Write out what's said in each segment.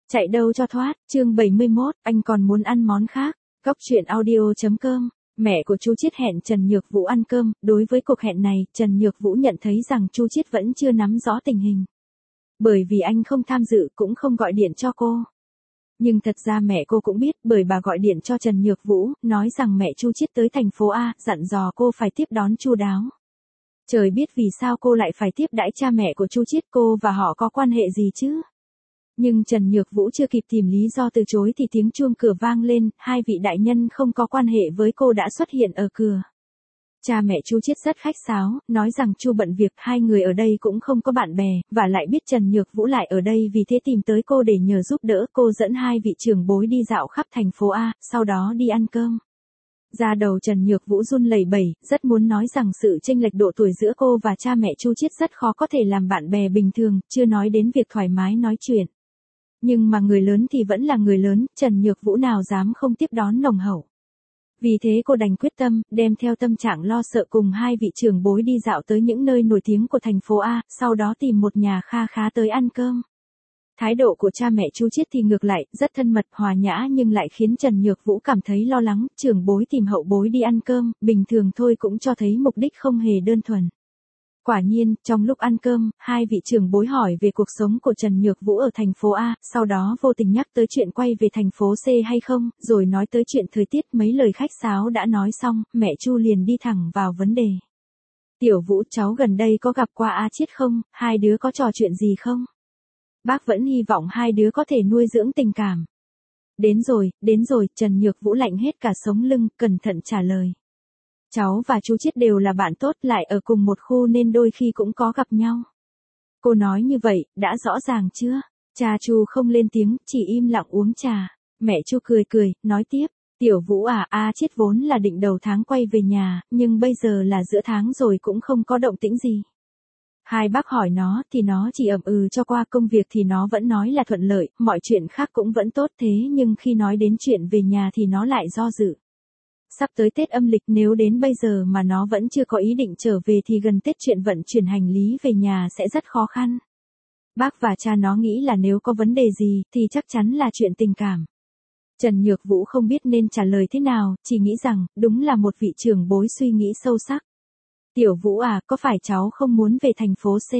Chạy đâu cho thoát, chương 71, anh còn muốn ăn món khác. Góc truyện audio.com. Mẹ của Chu Chiết hẹn Trần Nhược Vũ ăn cơm, đối với cuộc hẹn này, Trần Nhược Vũ nhận thấy rằng Chu Chiết vẫn chưa nắm rõ tình hình. Bởi vì anh không tham dự cũng không gọi điện cho cô. Nhưng thật ra mẹ cô cũng biết, bởi bà gọi điện cho Trần Nhược Vũ, nói rằng mẹ Chu Chiết tới thành phố A, dặn dò cô phải tiếp đón chu đáo. Trời biết vì sao cô lại phải tiếp đãi cha mẹ của Chu Chiết, cô và họ có quan hệ gì chứ? Nhưng Trần Nhược Vũ chưa kịp tìm lý do từ chối thì tiếng chuông cửa vang lên, hai vị đại nhân không có quan hệ với cô đã xuất hiện ở cửa. Cha mẹ Chu Chiết rất khách sáo, nói rằng Chu bận việc, hai người ở đây cũng không có bạn bè, và lại biết Trần Nhược Vũ lại ở đây vì thế tìm tới cô để nhờ giúp đỡ. Cô dẫn hai vị trưởng bối đi dạo khắp thành phố A, sau đó đi ăn cơm. Da đầu Trần Nhược Vũ run lẩy bẩy, rất muốn nói rằng sự chênh lệch độ tuổi giữa cô và cha mẹ Chu Chiết rất khó có thể làm bạn bè bình thường, chưa nói đến việc thoải mái nói chuyện. Nhưng mà người lớn thì vẫn là người lớn, Trần Nhược Vũ nào dám không tiếp đón nồng hậu. Vì thế cô đành quyết tâm, đem theo tâm trạng lo sợ cùng hai vị trưởng bối đi dạo tới những nơi nổi tiếng của thành phố A, sau đó tìm một nhà kha khá tới ăn cơm. Thái độ của cha mẹ Chu Chiết thì ngược lại, rất thân mật, hòa nhã nhưng lại khiến Trần Nhược Vũ cảm thấy lo lắng, trưởng bối tìm hậu bối đi ăn cơm, bình thường thôi cũng cho thấy mục đích không hề đơn thuần. Quả nhiên, trong lúc ăn cơm, hai vị trưởng bối hỏi về cuộc sống của Trần Nhược Vũ ở thành phố A, sau đó vô tình nhắc tới chuyện quay về thành phố C hay không, rồi nói tới chuyện thời tiết. Mấy lời khách sáo đã nói xong, mẹ Chu liền đi thẳng vào vấn đề. Tiểu Vũ, cháu gần đây có gặp qua A Chiết không, hai đứa có trò chuyện gì không? Bác vẫn hy vọng hai đứa có thể nuôi dưỡng tình cảm. Đến rồi, Trần Nhược Vũ lạnh hết cả sống lưng, cẩn thận trả lời. Cháu và Chu Chiết đều là bạn tốt, lại ở cùng một khu nên đôi khi cũng có gặp nhau. Cô nói như vậy, đã rõ ràng chưa? Cha Chu không lên tiếng, chỉ im lặng uống trà. Mẹ Chu cười, nói tiếp. Tiểu Vũ à, A Chiết vốn là định đầu tháng quay về nhà, nhưng bây giờ là giữa tháng rồi cũng không có động tĩnh gì. Hai bác hỏi nó thì nó chỉ ậm ừ cho qua, công việc thì nó vẫn nói là thuận lợi, mọi chuyện khác cũng vẫn tốt, thế nhưng khi nói đến chuyện về nhà thì nó lại do dự. Sắp tới Tết âm lịch, nếu đến bây giờ mà nó vẫn chưa có ý định trở về thì gần Tết chuyện vận chuyển hành lý về nhà sẽ rất khó khăn. Bác và cha nó nghĩ là nếu có vấn đề gì thì chắc chắn là chuyện tình cảm. Trần Nhược Vũ không biết nên trả lời thế nào, chỉ nghĩ rằng đúng là một vị trưởng bối suy nghĩ sâu sắc. Tiểu Vũ à, có phải cháu không muốn về thành phố C?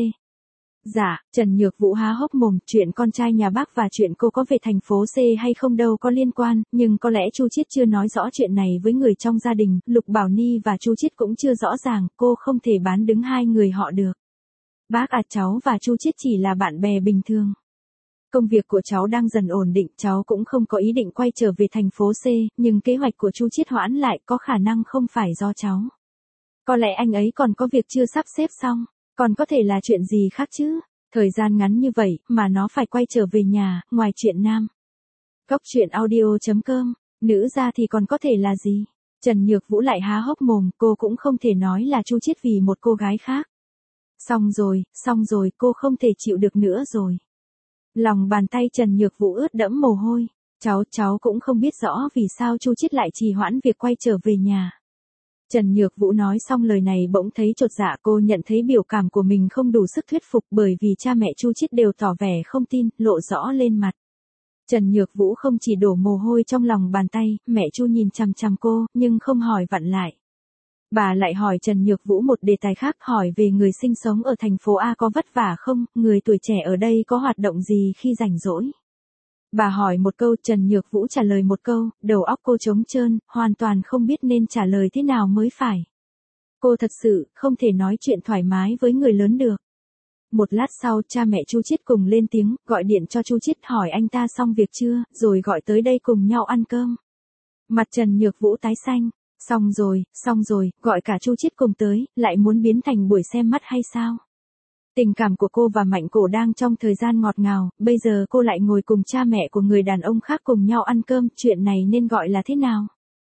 Dạ, Trần Nhược Vũ há hốc mồm, chuyện con trai nhà bác và chuyện cô có về thành phố C hay không đâu có liên quan, nhưng có lẽ Chu Chiết chưa nói rõ chuyện này với người trong gia đình, Lục Bảo Ni và Chu Chiết cũng chưa rõ ràng, cô không thể bán đứng hai người họ được. Bác à, cháu và Chu Chiết chỉ là bạn bè bình thường. Công việc của cháu đang dần ổn định, cháu cũng không có ý định quay trở về thành phố C, nhưng kế hoạch của Chu Chiết hoãn lại có khả năng không phải do cháu. Có lẽ anh ấy còn có việc chưa sắp xếp xong. Còn có thể là chuyện gì khác chứ? Thời gian ngắn như vậy mà nó phải quay trở về nhà, ngoài chuyện nam. Góc truyện audio.com. Nữ ra thì còn có thể là gì? Trần Nhược Vũ lại há hốc mồm, cô cũng không thể nói là Chu Chiết vì một cô gái khác. Xong rồi, cô không thể chịu được nữa rồi. Lòng bàn tay Trần Nhược Vũ ướt đẫm mồ hôi. Cháu cũng không biết rõ vì sao Chu Chiết lại trì hoãn việc quay trở về nhà. Trần Nhược Vũ nói xong lời này bỗng thấy chột dạ, cô nhận thấy biểu cảm của mình không đủ sức thuyết phục bởi vì cha mẹ Chu Chiết đều tỏ vẻ không tin, lộ rõ lên mặt. Trần Nhược Vũ không chỉ đổ mồ hôi trong lòng bàn tay, mẹ Chu nhìn chằm chằm cô, nhưng không hỏi vặn lại. Bà lại hỏi Trần Nhược Vũ một đề tài khác, hỏi về người sinh sống ở thành phố A có vất vả không, người tuổi trẻ ở đây có hoạt động gì khi rảnh rỗi. Bà hỏi một câu, Trần Nhược Vũ trả lời một câu, đầu óc cô trống trơn, hoàn toàn không biết nên trả lời thế nào mới phải. Cô thật sự không thể nói chuyện thoải mái với người lớn được. Một lát sau, cha mẹ Chu Chiết cùng lên tiếng, gọi điện cho Chu Chiết hỏi anh ta xong việc chưa, rồi gọi tới đây cùng nhau ăn cơm. Mặt Trần Nhược Vũ tái xanh, xong rồi, gọi cả Chu Chiết cùng tới, lại muốn biến thành buổi xem mắt hay sao? Tình cảm của cô và Mạnh Cổ đang trong thời gian ngọt ngào, bây giờ cô lại ngồi cùng cha mẹ của người đàn ông khác cùng nhau ăn cơm, chuyện này nên gọi là thế nào?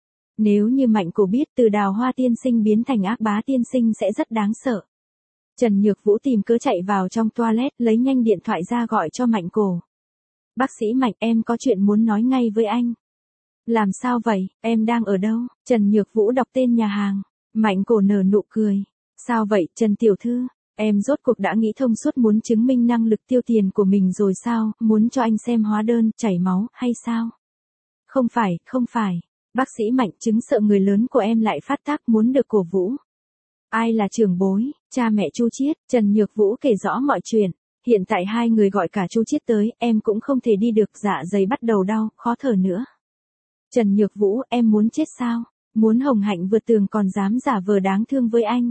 Nếu như Mạnh Cổ biết từ Đào Hoa tiên sinh biến thành Ác Bá tiên sinh sẽ rất đáng sợ. Trần Nhược Vũ tìm cớ chạy vào trong toilet, lấy nhanh điện thoại ra gọi cho Mạnh Cổ. Bác sĩ Mạnh, em có chuyện muốn nói ngay với anh. Làm sao vậy, em đang ở đâu? Trần Nhược Vũ đọc tên nhà hàng. Mạnh Cổ nở nụ cười. Sao vậy, Trần tiểu thư? Em rốt cuộc đã nghĩ thông suốt muốn chứng minh năng lực tiêu tiền của mình rồi sao, muốn cho anh xem hóa đơn, chảy máu, hay sao? Không phải, không phải. Bác sĩ Mạnh, chứng sợ người lớn của em lại phát tác muốn được cổ vũ. Ai là trưởng bối? Cha mẹ Chu Chiết. Trần Nhược Vũ kể rõ mọi chuyện. Hiện tại hai người gọi cả Chu Chiết tới, em cũng không thể đi được, dạ dày bắt đầu đau, khó thở nữa. Trần Nhược Vũ, em muốn chết sao? Muốn Hồng Hạnh vượt tường còn dám giả vờ đáng thương với anh.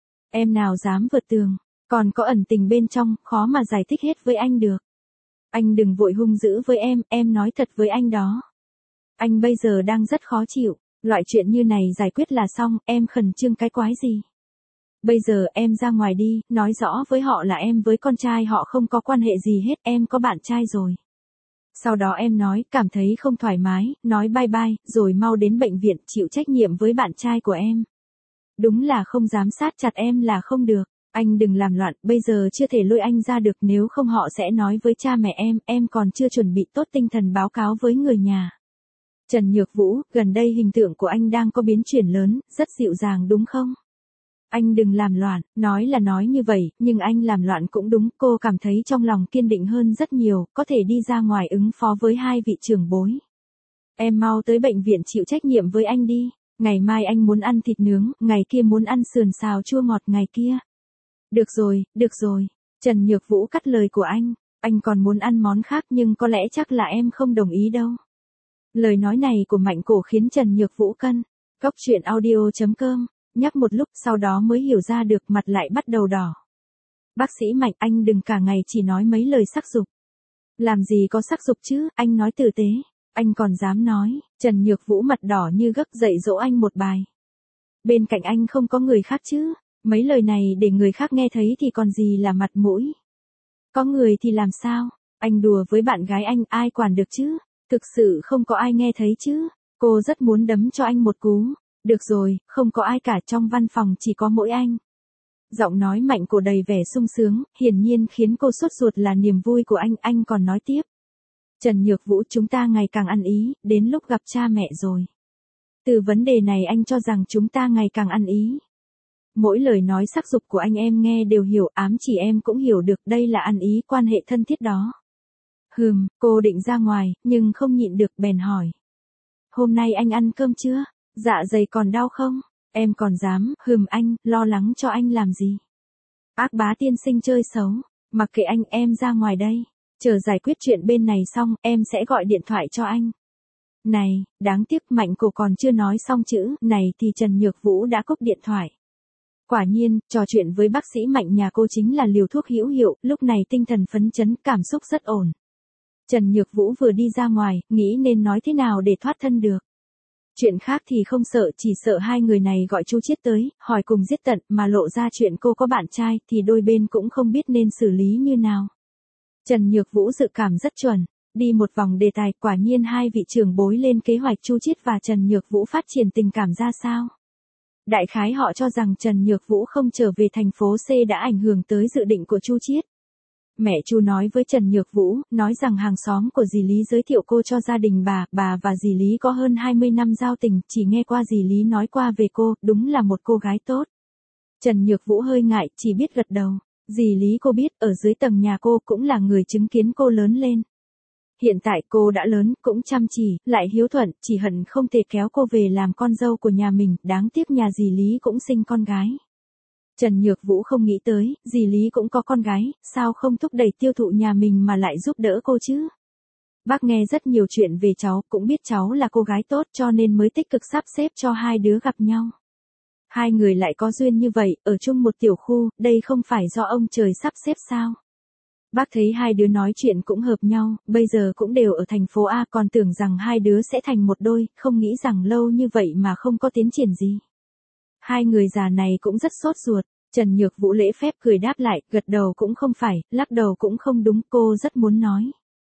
Em nào dám vượt tường, còn có ẩn tình bên trong, khó mà giải thích hết với anh được. Anh đừng vội hung dữ với em nói thật với anh đó. Anh bây giờ đang rất khó chịu, loại chuyện như này giải quyết là xong, em khẩn trương cái quái gì. Bây giờ em ra ngoài đi, nói rõ với họ là em với con trai họ không có quan hệ gì hết, em có bạn trai rồi. Sau đó em nói, cảm thấy không thoải mái, nói bye bye, rồi mau đến bệnh viện chịu trách nhiệm với bạn trai của em. Đúng là không giám sát chặt em là không được, anh đừng làm loạn, bây giờ chưa thể lôi anh ra được, nếu không họ sẽ nói với cha mẹ em còn chưa chuẩn bị tốt tinh thần báo cáo với người nhà. Trần Nhược Vũ, gần đây hình tượng của anh đang có biến chuyển lớn, rất dịu dàng đúng không? Anh đừng làm loạn, nói là nói như vậy, nhưng anh làm loạn cũng đúng, cô cảm thấy trong lòng kiên định hơn rất nhiều, có thể đi ra ngoài ứng phó với hai vị trưởng bối. Em mau tới bệnh viện chịu trách nhiệm với anh đi, ngày mai anh muốn ăn thịt nướng, ngày kia muốn ăn sườn xào chua ngọt ngày kia. Được rồi, Trần Nhược Vũ cắt lời của anh còn muốn ăn món khác nhưng có lẽ chắc là em không đồng ý đâu. Lời nói này của Mạnh Cổ khiến Trần Nhược Vũ cân. Cóc truyện audio.com, nhắc một lúc sau đó mới hiểu ra được, mặt lại bắt đầu đỏ. Bác sĩ Mạnh, anh đừng cả ngày chỉ nói mấy lời sắc dục. Làm gì có sắc dục chứ, anh nói tử tế. Anh còn dám nói. Trần Nhược Vũ mặt đỏ như gấc dạy dỗ anh một bài. Bên cạnh anh không có người khác chứ. Mấy lời này để người khác nghe thấy thì còn gì là mặt mũi. Có người thì làm sao? Anh đùa với bạn gái anh, ai quản được chứ? Thực sự không có ai nghe thấy chứ. Cô rất muốn đấm cho anh một cú. Được rồi, không có ai cả, trong văn phòng chỉ có mỗi anh. Giọng nói Mạnh Cổ đầy vẻ sung sướng, hiển nhiên khiến cô sốt ruột là niềm vui của anh còn nói tiếp. Trần Nhược Vũ, chúng ta ngày càng ăn ý, đến lúc gặp cha mẹ rồi. Từ vấn đề này anh cho rằng chúng ta ngày càng ăn ý. Mỗi lời nói sắc dục của anh em nghe đều hiểu, ám chỉ em cũng hiểu được, đây là ăn ý, quan hệ thân thiết đó. Cô định ra ngoài, nhưng không nhịn được bèn hỏi. Hôm nay anh ăn cơm chưa? Dạ dày còn đau không? Em còn dám, anh, lo lắng cho anh làm gì? Ác bá tiên sinh chơi xấu, mặc kệ anh, em ra ngoài đây. Chờ giải quyết chuyện bên này xong, em sẽ gọi điện thoại cho anh. Này, đáng tiếc Mạnh Cổ còn chưa nói xong chữ này thì Trần Nhược Vũ đã cúp điện thoại. Quả nhiên, trò chuyện với bác sĩ Mạnh nhà cô chính là liều thuốc hữu hiệu, lúc này tinh thần phấn chấn, cảm xúc rất ổn. Trần Nhược Vũ vừa đi ra ngoài, nghĩ nên nói thế nào để thoát thân được. Chuyện khác thì không sợ, chỉ sợ hai người này gọi Chu Chiết tới, hỏi cùng giết tận, mà lộ ra chuyện cô có bạn trai, thì đôi bên cũng không biết nên xử lý như nào. Trần Nhược Vũ dự cảm rất chuẩn, đi một vòng đề tài, quả nhiên hai vị trưởng bối lên kế hoạch Chu Chiết và Trần Nhược Vũ phát triển tình cảm ra sao. Đại khái họ cho rằng Trần Nhược Vũ không trở về thành phố C đã ảnh hưởng tới dự định của Chu Chiết. Mẹ Chu nói với Trần Nhược Vũ, nói rằng hàng xóm của dì Lý giới thiệu cô cho gia đình bà và dì Lý có hơn 20 năm giao tình, chỉ nghe qua dì Lý nói qua về cô, đúng là một cô gái tốt. Trần Nhược Vũ hơi ngại, chỉ biết gật đầu. Dì Lý cô biết, ở dưới tầng nhà cô cũng là người chứng kiến cô lớn lên. Hiện tại cô đã lớn, cũng chăm chỉ, lại hiếu thuận, chỉ hận không thể kéo cô về làm con dâu của nhà mình, đáng tiếc nhà dì Lý cũng sinh con gái. Trần Nhược Vũ không nghĩ tới, dì Lý cũng có con gái, sao không thúc đẩy tiêu thụ nhà mình mà lại giúp đỡ cô chứ? Bác nghe rất nhiều chuyện về cháu, cũng biết cháu là cô gái tốt cho nên mới tích cực sắp xếp cho hai đứa gặp nhau. Hai người lại có duyên như vậy, ở chung một tiểu khu, đây không phải do ông trời sắp xếp sao? Bác thấy hai đứa nói chuyện cũng hợp nhau, bây giờ cũng đều ở thành phố A, còn tưởng rằng hai đứa sẽ thành một đôi, không nghĩ rằng lâu như vậy mà không có tiến triển gì. Hai người già này cũng rất sốt ruột. Trần Nhược Vũ lễ phép cười đáp lại, gật đầu cũng không phải, lắc đầu cũng không đúng, cô rất muốn nói.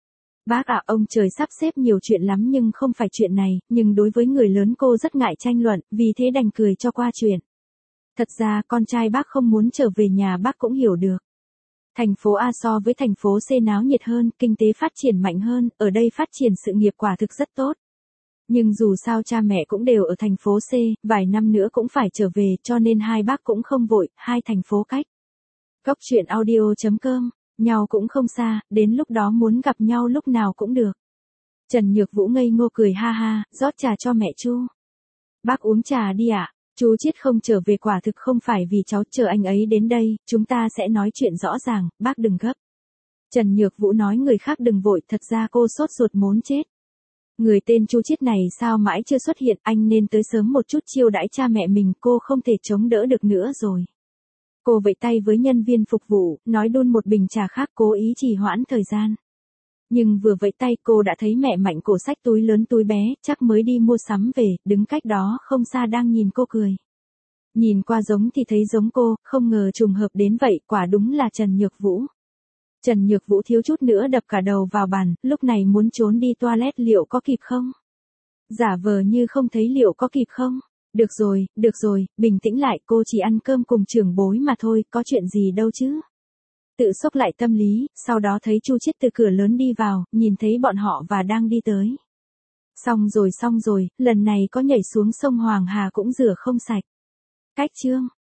Bác ạ, ông trời sắp xếp nhiều chuyện lắm nhưng không phải chuyện này, nhưng đối với người lớn cô rất ngại tranh luận, vì thế đành cười cho qua chuyện. Thật ra, con trai bác không muốn trở về nhà bác cũng hiểu được. Thành phố A so với thành phố C náo nhiệt hơn, kinh tế phát triển mạnh hơn, ở đây phát triển sự nghiệp quả thực rất tốt. Nhưng dù sao cha mẹ cũng đều ở thành phố C, vài năm nữa cũng phải trở về cho nên hai bác cũng không vội, hai thành phố cách. Cóc truyện audio.com, nhau cũng không xa, đến lúc đó muốn gặp nhau lúc nào cũng được. Trần Nhược Vũ ngây ngô cười ha ha, rót trà cho mẹ Chu. Bác uống trà đi ạ. Chú Chiết không trở về quả thực không phải vì cháu, chờ anh ấy đến đây, chúng ta sẽ nói chuyện rõ ràng, bác đừng gấp. Trần Nhược Vũ nói người khác đừng vội, thật ra cô sốt ruột muốn chết. Người tên Chu Chiết này sao mãi chưa xuất hiện, anh nên tới sớm một chút chiêu đãi cha mẹ mình, cô không thể chống đỡ được nữa rồi. Cô vẫy tay với nhân viên phục vụ, nói đun một bình trà khác, cố ý trì hoãn thời gian. Nhưng vừa vẫy tay cô đã thấy mẹ Mạnh cổ xách túi lớn túi bé, chắc mới đi mua sắm về, đứng cách đó không xa đang nhìn cô cười. Nhìn qua giống thì thấy giống cô, không ngờ trùng hợp đến vậy, quả đúng là Trần Nhược Vũ. Trần Nhược Vũ thiếu chút nữa đập cả đầu vào bàn, lúc này muốn trốn đi toilet liệu có kịp không? Giả vờ như không thấy liệu có kịp không? Được rồi, bình tĩnh lại, cô chỉ ăn cơm cùng trưởng bối mà thôi, có chuyện gì đâu chứ? Tự sốc lại tâm lý, sau đó thấy Chu Chiết từ cửa lớn đi vào, nhìn thấy bọn họ và đang đi tới. Xong rồi, lần này có nhảy xuống sông Hoàng Hà cũng rửa không sạch. Cách chương